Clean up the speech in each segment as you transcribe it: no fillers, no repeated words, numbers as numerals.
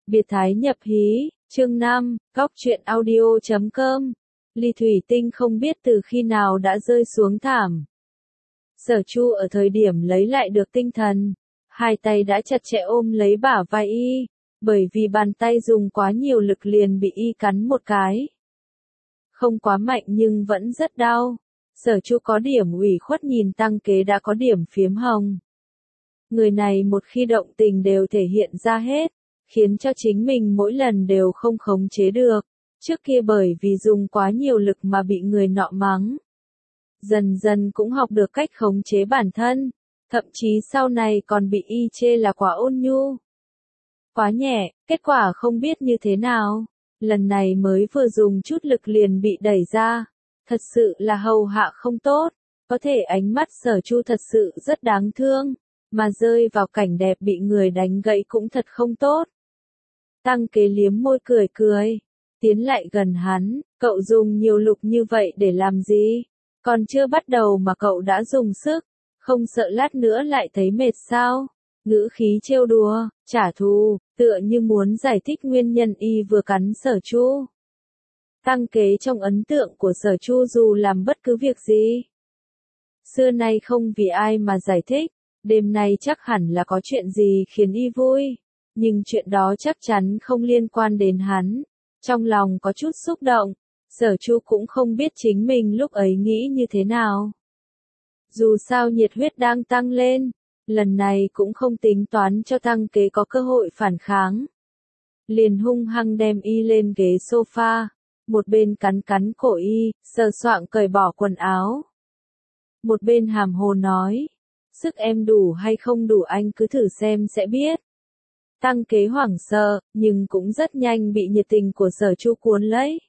Biệt thái nhập hí, chương 5, góc truyện audio.com. Ly thủy tinh không biết từ khi nào đã rơi xuống thảm. Sở Chu ở thời điểm lấy lại được tinh thần, hai tay đã chặt chẽ ôm lấy bả vai y, bởi vì bàn tay dùng quá nhiều lực liền bị y cắn một cái. Không quá mạnh nhưng vẫn rất đau. Sở Chu có điểm ủy khuất nhìn Tăng Kế đã có điểm phiếm hồng. Người này một khi động tình đều thể hiện ra hết, khiến cho chính mình mỗi lần đều không khống chế được. Trước kia bởi vì dùng quá nhiều lực mà bị người nọ mắng. Dần dần cũng học được cách khống chế bản thân, thậm chí sau này còn bị y chê là quá ôn nhu. Quá nhẹ, kết quả không biết như thế nào. Lần này mới vừa dùng chút lực liền bị đẩy ra. Thật sự là hầu hạ không tốt, có thể ánh mắt Sở Chu thật sự rất đáng thương, mà rơi vào cảnh đẹp bị người đánh gãy cũng thật không tốt. Tăng Kế liếm môi cười cười, tiến lại gần hắn, cậu dùng nhiều lực như vậy để làm gì? Còn chưa bắt đầu mà cậu đã dùng sức, không sợ lát nữa lại thấy mệt sao? Ngữ khí trêu đùa, trả thù, tựa như muốn giải thích nguyên nhân y vừa cắn Sở Chu. Tăng Kế trong ấn tượng của Sở Chu dù làm bất cứ việc gì, xưa nay không vì ai mà giải thích, đêm nay chắc hẳn là có chuyện gì khiến y vui, nhưng chuyện đó chắc chắn không liên quan đến hắn. Trong lòng có chút xúc động, Sở Chu cũng không biết chính mình lúc ấy nghĩ như thế nào. Dù sao nhiệt huyết đang tăng lên, lần này cũng không tính toán cho Tăng Kế có cơ hội phản kháng. Liền hung hăng đem y lên ghế sofa, một bên cắn cắn cổ y, sờ soạng cởi bỏ quần áo. Một bên hàm hồ nói, sức em đủ hay không đủ anh cứ thử xem sẽ biết. Tăng Kế hoảng sợ, nhưng cũng rất nhanh bị nhiệt tình của Sở Chu cuốn lấy.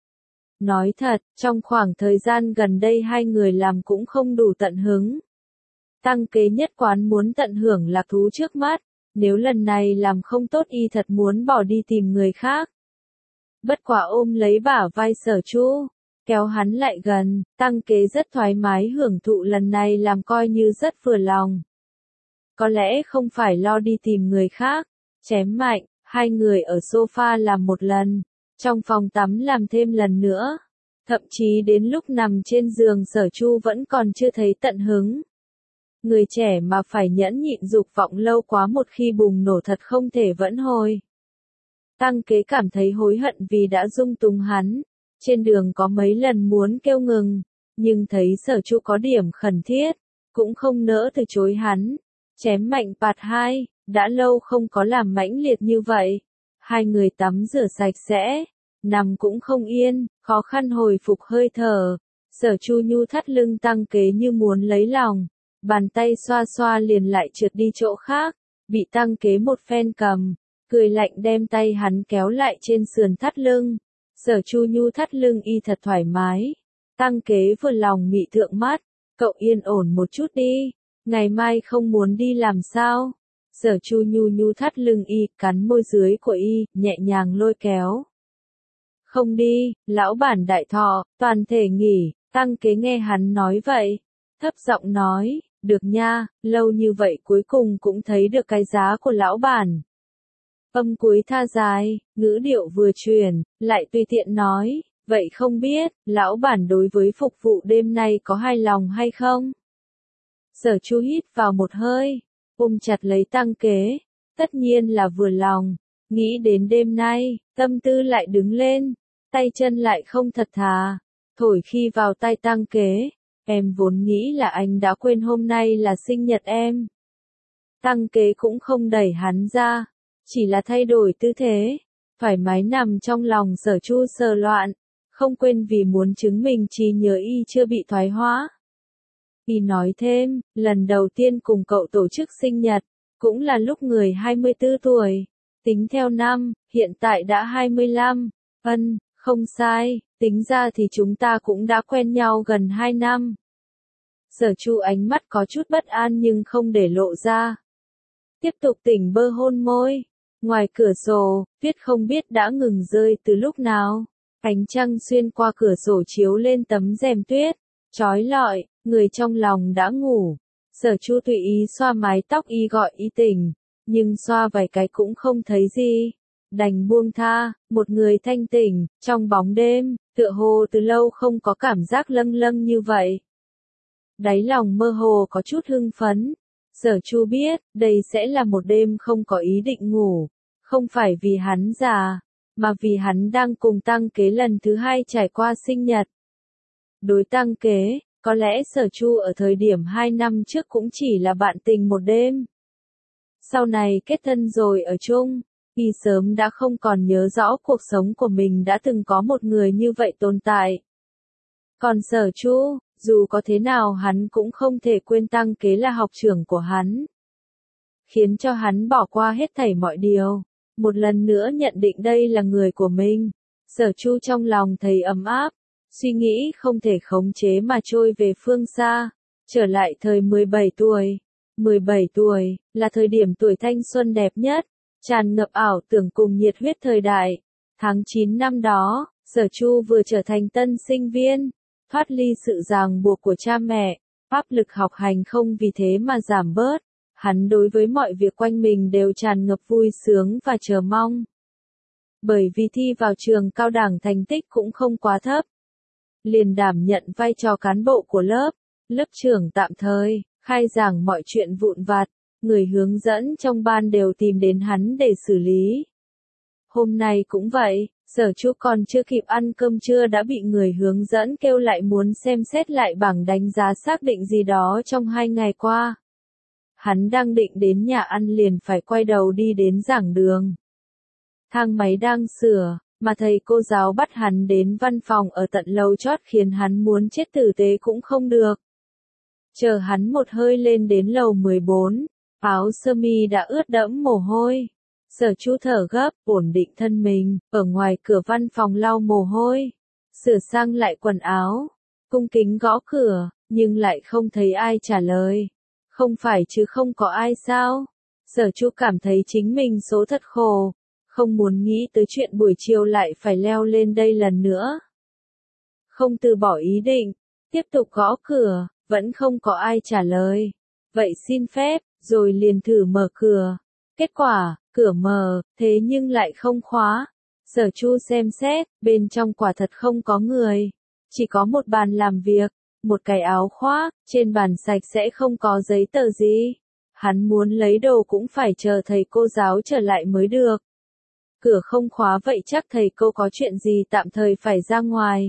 Nói thật, trong khoảng thời gian gần đây hai người làm cũng không đủ tận hứng. Tăng Kế nhất quán muốn tận hưởng lạc thú trước mắt, nếu lần này làm không tốt y thật muốn bỏ đi tìm người khác. Bất quả ôm lấy bả vai Sở Chu, kéo hắn lại gần, Tăng Kế rất thoải mái hưởng thụ lần này làm coi như rất vừa lòng. Có lẽ không phải lo đi tìm người khác, chém mạnh, hai người ở sofa làm một lần, trong phòng tắm làm thêm lần nữa. Thậm chí đến lúc nằm trên giường Sở Chu vẫn còn chưa thấy tận hứng. Người trẻ mà phải nhẫn nhịn dục vọng lâu quá một khi bùng nổ thật không thể vãn hồi. Tăng Kế cảm thấy hối hận vì đã dung túng hắn, trên đường có mấy lần muốn kêu ngừng, nhưng thấy Sở Chu có điểm khẩn thiết, cũng không nỡ từ chối hắn. Chém mạnh pạt hai, đã lâu không có làm mãnh liệt như vậy. Hai người tắm rửa sạch sẽ, nằm cũng không yên, khó khăn hồi phục hơi thở. Sở Chu nhu thắt lưng Tăng Kế như muốn lấy lòng, bàn tay xoa xoa liền lại trượt đi chỗ khác, bị Tăng Kế một phen cầm, cười lạnh đem tay hắn kéo lại trên sườn thắt lưng. Sở Chu nhu thắt lưng y thật thoải mái. Tăng Kế vừa lòng mị thượng mắt, cậu yên ổn một chút đi, ngày mai không muốn đi làm sao? Sở Chu nhu nhu thắt lưng y, cắn môi dưới của y, nhẹ nhàng lôi kéo. Không đi, lão bản đại thọ, toàn thể nghỉ. Tăng Kế nghe hắn nói vậy, thấp giọng nói, được nha, lâu như vậy cuối cùng cũng thấy được cái giá của lão bản. Âm cuối tha dài, ngữ điệu vừa truyền, lại tùy tiện nói, vậy không biết, lão bản đối với phục vụ đêm nay có hài lòng hay không? Sở Chu hít vào một hơi, ôm chặt lấy Tăng Kế, tất nhiên là vừa lòng, nghĩ đến đêm nay, tâm tư lại đứng lên, tay chân lại không thật thà, thổi khi vào tai Tăng Kế, em vốn nghĩ là anh đã quên hôm nay là sinh nhật em. Tăng Kế cũng không đẩy hắn ra, chỉ là thay đổi tư thế, thoải mái nằm trong lòng Sở Chu sờ loạn, không quên vì muốn chứng minh trí nhớ y chưa bị thoái hóa. Y nói thêm, lần đầu tiên cùng cậu tổ chức sinh nhật, cũng là lúc người 24 tuổi, tính theo năm, hiện tại đã 25, không sai, tính ra thì chúng ta cũng đã quen nhau gần 2 năm. Sở Chu ánh mắt có chút bất an nhưng không để lộ ra. Tiếp tục tỉnh bơ hôn môi. Ngoài cửa sổ, tuyết không biết đã ngừng rơi từ lúc nào. Ánh trăng xuyên qua cửa sổ chiếu lên tấm rèm tuyết, chói lọi, người trong lòng đã ngủ. Sở Chu tùy ý xoa mái tóc y gọi y tỉnh, nhưng xoa vài cái cũng không thấy gì. đành buông tha, một người thanh tỉnh, trong bóng đêm, tựa hồ từ lâu không có cảm giác lâng lâng như vậy. Đáy lòng mơ hồ có chút hưng phấn. Sở Chu biết, đây sẽ là một đêm không có ý định ngủ, không phải vì hắn già, mà vì hắn đang cùng Tăng Kế lần thứ hai trải qua sinh nhật. Đối Tăng Kế, có lẽ Sở Chu ở thời điểm 2 năm trước cũng chỉ là bạn tình một đêm. Sau này kết thân rồi ở chung, y sớm đã không còn nhớ rõ cuộc sống của mình đã từng có một người như vậy tồn tại. Còn Sở Chu, dù có thế nào hắn cũng không thể quên Tăng Kế là học trưởng của hắn. Khiến cho hắn bỏ qua hết thảy mọi điều, một lần nữa nhận định đây là người của mình. Sở Chu trong lòng thấy ấm áp, suy nghĩ không thể khống chế mà trôi về phương xa, trở lại thời 17 tuổi. 17 tuổi, là thời điểm tuổi thanh xuân đẹp nhất, tràn ngập ảo tưởng cùng nhiệt huyết thời đại. Tháng 9 năm đó, Sở Chu vừa trở thành tân sinh viên, thoát ly sự ràng buộc của cha mẹ, áp lực học hành không vì thế mà giảm bớt. Hắn đối với mọi việc quanh mình đều tràn ngập vui sướng và chờ mong. Bởi vì thi vào trường cao đẳng thành tích cũng không quá thấp. Liền đảm nhận vai trò cán bộ của lớp, lớp trưởng tạm thời, khai giảng mọi chuyện vụn vặt, người hướng dẫn trong ban đều tìm đến hắn để xử lý. Hôm nay cũng vậy, Sở Chu còn chưa kịp ăn cơm trưa đã bị người hướng dẫn kêu lại muốn xem xét lại bảng đánh giá xác định gì đó trong 2 ngày qua. Hắn đang định đến nhà ăn liền phải quay đầu đi đến giảng đường. Thang máy đang sửa, mà thầy cô giáo bắt hắn đến văn phòng ở tận lầu chót khiến hắn muốn chết tử tế cũng không được. Chờ hắn một hơi lên đến lầu 14, áo sơ mi đã ướt đẫm mồ hôi. Sở Chu thở gấp, ổn định thân mình, ở ngoài cửa văn phòng lau mồ hôi, sửa sang lại quần áo, cung kính gõ cửa, nhưng lại không thấy ai trả lời. Không phải chứ không có ai sao? Sở Chu cảm thấy chính mình số thật khổ, không muốn nghĩ tới chuyện buổi chiều lại phải leo lên đây lần nữa. Không từ bỏ ý định, tiếp tục gõ cửa, vẫn không có ai trả lời. Vậy xin phép, rồi liền thử mở cửa. Kết quả, cửa mở, thế nhưng lại không khóa. Sở Chu xem xét, bên trong quả thật không có người. Chỉ có một bàn làm việc, một cái áo khoác, trên bàn sạch sẽ không có giấy tờ gì. Hắn muốn lấy đồ cũng phải chờ thầy cô giáo trở lại mới được. Cửa không khóa vậy chắc thầy cô có chuyện gì tạm thời phải ra ngoài.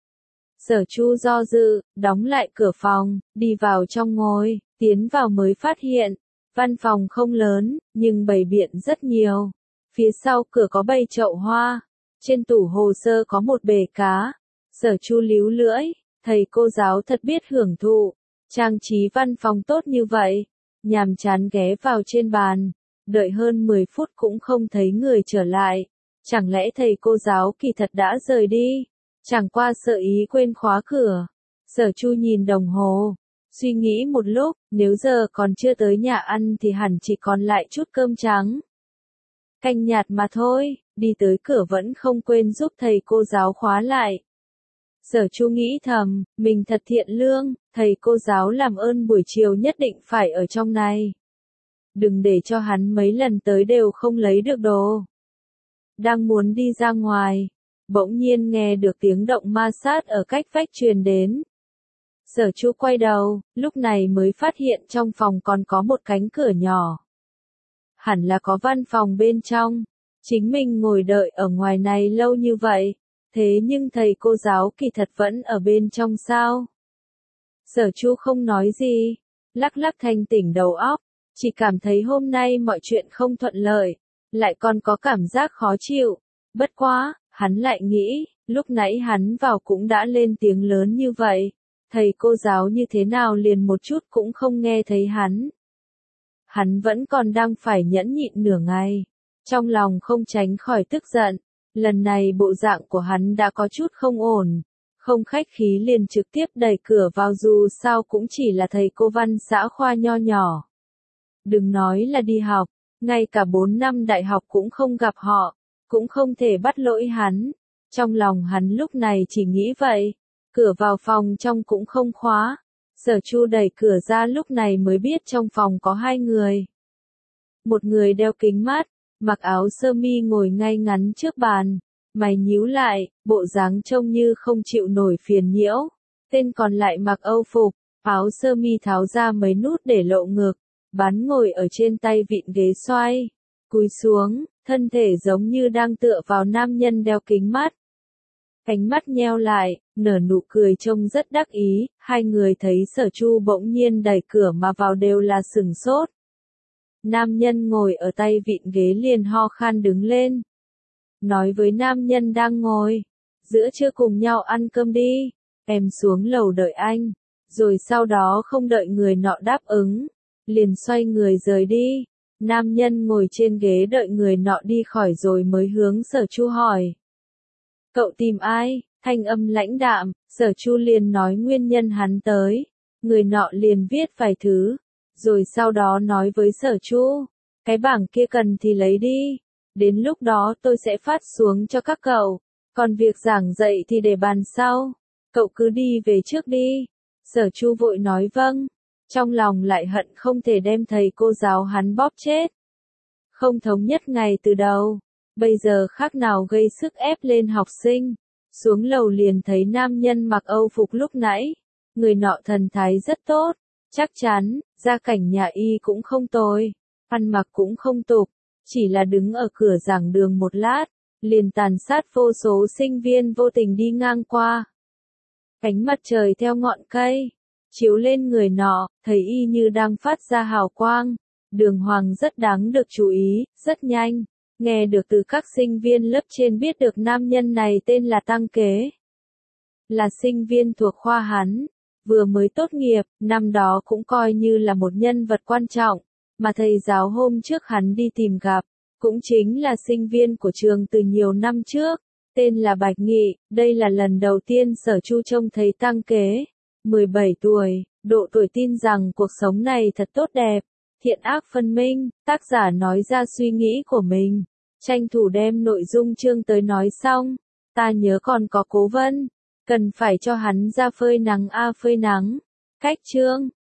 Sở Chu do dự, đóng lại cửa phòng, đi vào trong ngồi, tiến vào mới phát hiện. Văn phòng không lớn, nhưng bày biện rất nhiều. Phía sau cửa có bày chậu hoa. Trên tủ hồ sơ có một bể cá. Sở Chu líu lưỡi, thầy cô giáo thật biết hưởng thụ. Trang trí văn phòng tốt như vậy. Nhàm chán ghé vào trên bàn. Đợi hơn 10 phút cũng không thấy người trở lại. Chẳng lẽ thầy cô giáo kỳ thật đã rời đi? Chẳng qua sợ ý quên khóa cửa. Sở Chu nhìn đồng hồ. Suy nghĩ một lúc, nếu giờ còn chưa tới nhà ăn thì hẳn chỉ còn lại chút cơm trắng. Canh nhạt mà thôi, đi tới cửa vẫn không quên giúp thầy cô giáo khóa lại. Sở Chu nghĩ thầm, mình thật thiện lương, thầy cô giáo làm ơn buổi chiều nhất định phải ở trong này. Đừng để cho hắn mấy lần tới đều không lấy được đồ. Đang muốn đi ra ngoài, bỗng nhiên nghe được tiếng động ma sát ở cách vách truyền đến. Sở Chu quay đầu, lúc này mới phát hiện trong phòng còn có một cánh cửa nhỏ. Hẳn là có văn phòng bên trong. Chính mình ngồi đợi ở ngoài này lâu như vậy, thế nhưng thầy cô giáo kỳ thật vẫn ở bên trong sao? Sở Chu không nói gì, lắc lắc thanh tỉnh đầu óc, chỉ cảm thấy hôm nay mọi chuyện không thuận lợi, lại còn có cảm giác khó chịu. Bất quá, hắn lại nghĩ, lúc nãy hắn vào cũng đã lên tiếng lớn như vậy. Thầy cô giáo như thế nào liền một chút cũng không nghe thấy hắn. Hắn vẫn còn đang phải nhẫn nhịn nửa ngày. Trong lòng không tránh khỏi tức giận. Lần này bộ dạng của hắn đã có chút không ổn. Không khách khí liền trực tiếp đẩy cửa vào dù sao cũng chỉ là thầy cô văn xã khoa nho nhỏ. Đừng nói là đi học, ngay cả 4 năm đại học cũng không gặp họ, cũng không thể bắt lỗi hắn. Trong lòng hắn lúc này chỉ nghĩ vậy. Cửa vào phòng trong cũng không khóa. Sở Chu đẩy cửa ra lúc này mới biết trong phòng có 2 người. Một người đeo kính mắt, mặc áo sơ mi ngồi ngay ngắn trước bàn, mày nhíu lại, bộ dáng trông như không chịu nổi phiền nhiễu. Tên còn lại mặc âu phục, áo sơ mi tháo ra mấy nút để lộ ngực, bán ngồi ở trên tay vịn ghế xoay, cúi xuống, thân thể giống như đang tựa vào nam nhân đeo kính mắt. Ánh mắt nheo lại, nở nụ cười trông rất đắc ý, hai người thấy Sở Chu bỗng nhiên đẩy cửa mà vào đều là sửng sốt. Nam nhân ngồi ở tay vịn ghế liền ho khan đứng lên. Nói với nam nhân đang ngồi, giữa trưa cùng nhau ăn cơm đi, em xuống lầu đợi anh. Rồi sau đó không đợi người nọ đáp ứng, liền xoay người rời đi. Nam nhân ngồi trên ghế đợi người nọ đi khỏi rồi mới hướng Sở Chu hỏi. Cậu tìm ai? Thanh âm lãnh đạm, Sở Chu liền nói nguyên nhân hắn tới. Người nọ liền viết vài thứ, rồi sau đó nói với Sở Chu, cái bảng kia cần thì lấy đi, đến lúc đó tôi sẽ phát xuống cho các cậu, còn việc giảng dạy thì để bàn sau, cậu cứ đi về trước đi. Sở Chu vội nói vâng, trong lòng lại hận không thể đem thầy cô giáo hắn bóp chết. Không thống nhất ngay từ đầu, bây giờ khác nào gây sức ép lên học sinh. Xuống lầu liền thấy nam nhân mặc âu phục lúc nãy, người nọ thần thái rất tốt, chắc chắn, gia cảnh nhà y cũng không tồi, ăn mặc cũng không tục, chỉ là đứng ở cửa giảng đường một lát, liền tàn sát vô số sinh viên vô tình đi ngang qua. Ánh mặt trời theo ngọn cây, chiếu lên người nọ, thấy y như đang phát ra hào quang, đường hoàng rất đáng được chú ý, rất nhanh. Nghe được từ các sinh viên lớp trên biết được nam nhân này tên là Tăng Kế. Là sinh viên thuộc khoa hắn, vừa mới tốt nghiệp, năm đó cũng coi như là một nhân vật quan trọng, mà thầy giáo hôm trước hắn đi tìm gặp, cũng chính là sinh viên của trường từ nhiều năm trước, tên là Bạch Nghị, đây là lần đầu tiên Sở Chu trông thấy Tăng Kế. 17 tuổi, độ tuổi tin rằng cuộc sống này thật tốt đẹp, thiện ác phân minh, tác giả nói ra suy nghĩ của mình. Tranh thủ đem nội dung chương tới nói xong, ta nhớ còn có Cố Vân, cần phải cho hắn ra phơi nắng phơi nắng. Cách chương